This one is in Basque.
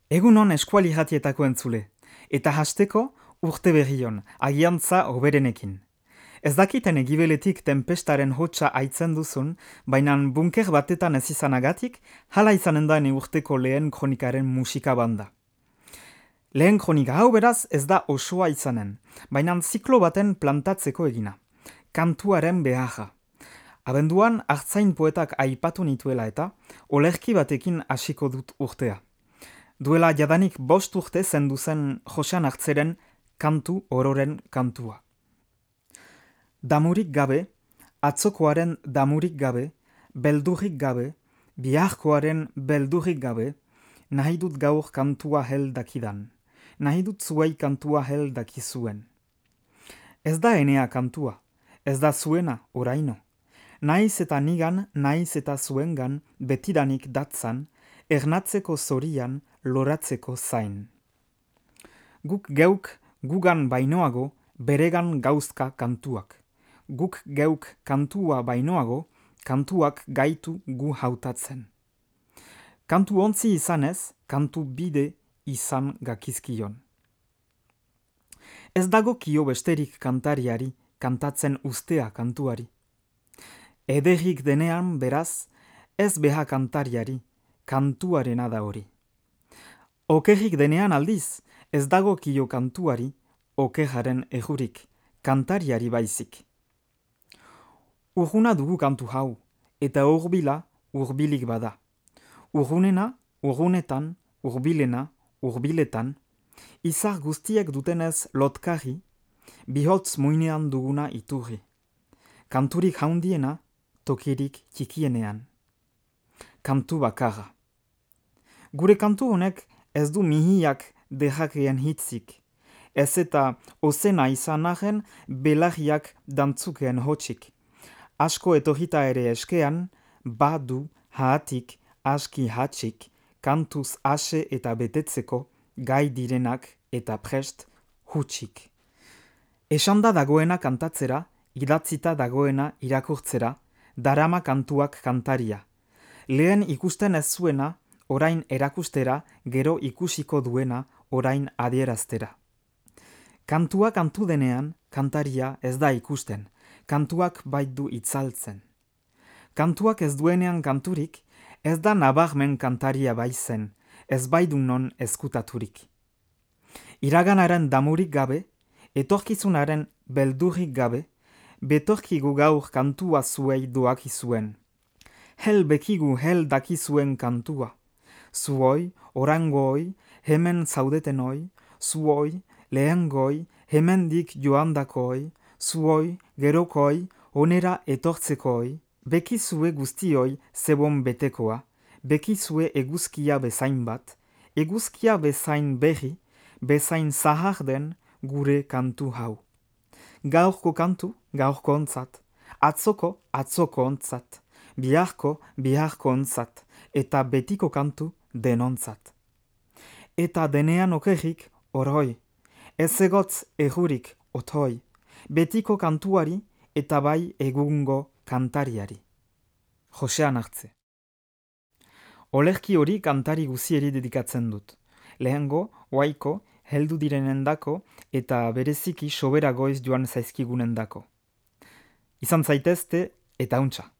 Egunon eskuali jatietako entzule, eta hasteko urte berrion, agiantza hoberenekin. Ez dakiten egibeletik tempestaren hotsa aitzen duzun, baina bunker batetan ez izanagatik, hala izanen da urteko lehen kronikaren musika banda. Lehen kronika hau beraz ez da osoa izanen, baina ziklo baten plantatzeko egina. Kantuaren beharra. Abenduan hartzain poetak aipatu nituela eta, olerki batekin hasiko dut urtea. Duela jadanik 5 urte zendu zen Josean Hartzeren kantu ororen kantua. Damurik gabe, atzokoaren damurik gabe, beldurrik gabe, biharkoaren beldurrik gabe, nahi dut gaur kantua hel dakidan, nahi dut zuei kantua hel dakizuen. Ez da enea kantua, ez da zuena oraino. Naiz eta nigan, naiz eta zuengan, betidanik datzan, ernatzeko zorian, loratzeko zain. Guk geuk gugan bainoago, beregan gauzka kantuak. Guk geuk kantua bainoago, kantuak gaitu gu hautatzen. Kantu ontzi izanez, kantu bide izan gakizkion. Ez dago kio besterik kantariari, kantatzen ustea kantuari. Ederrik denean beraz, ez beha kantariari, kantuarena da hori. Okerrik denean aldiz, ez dago kio kantuari, okerraren ejurik, kantariari baizik. Urruna dugu kantu hau, eta urbila, urbilik bada. Urrunena, urrunetan, urbilena, urbiletan, izar guztiek dutenez lotkarri, bihotz muinean duguna iturri. Kanturik haundiena, tokirik txikienean. Kantu bakarra. Gure kantu honek ez du mihiak dehakeen hitzik, ez eta ozena izan arren belarriak dantzukeen hotxik. Asko etorita ere eskean, badu haatik aski hatxik, kantuz ase eta betetzeko gai direnak eta prest hutsik. Esanda dagoena kantatzera, idatzita dagoena irakurtzera, darama kantuak kantaria. Lehen ikusten ez zuena, orain erakustera, gero ikusiko duena, orain adieraztera. Kantua kantu denean, kantaria ez da ikusten, kantuak baitu itzaltzen. Kantuak ez duenean kanturik, ez da nabarmen kantaria baizen, ez baitu non eskutaturik. Iraganaren damurik gabe, etorkizunaren beldurrik gabe, betorkigu gaur kantua zuei doakizuen. Hel bekigu hel dakizuen kantua. Zuoi, orangoi, hemen zaudetenoi, zuoi, lehengoi, hemendik joandakoi, zuoi, gerokoi, onera etortzekoi, bekizue guztioi zebon betekoa, bekizue eguzkia bezain bat, eguzkia bezain berri, bezain zahar den gure kantu hau. Gaurko kantu, gaurko ontzat, atzoko, atzoko ontzat, biharko, biharko ontzat, eta betiko kantu denontzat. Eta denean okerrik, orhoi, ez egotz egurik othoi, betiko kantuari eta bai egungo kantariari. Josean Hartze. Olerki hori kantari guzieri dedikatzen dut. Lehengo, oaiko, heldu direnendako eta bereziki sobera goiz joan zaizkigunendako. Izan zaitezte eta untxa.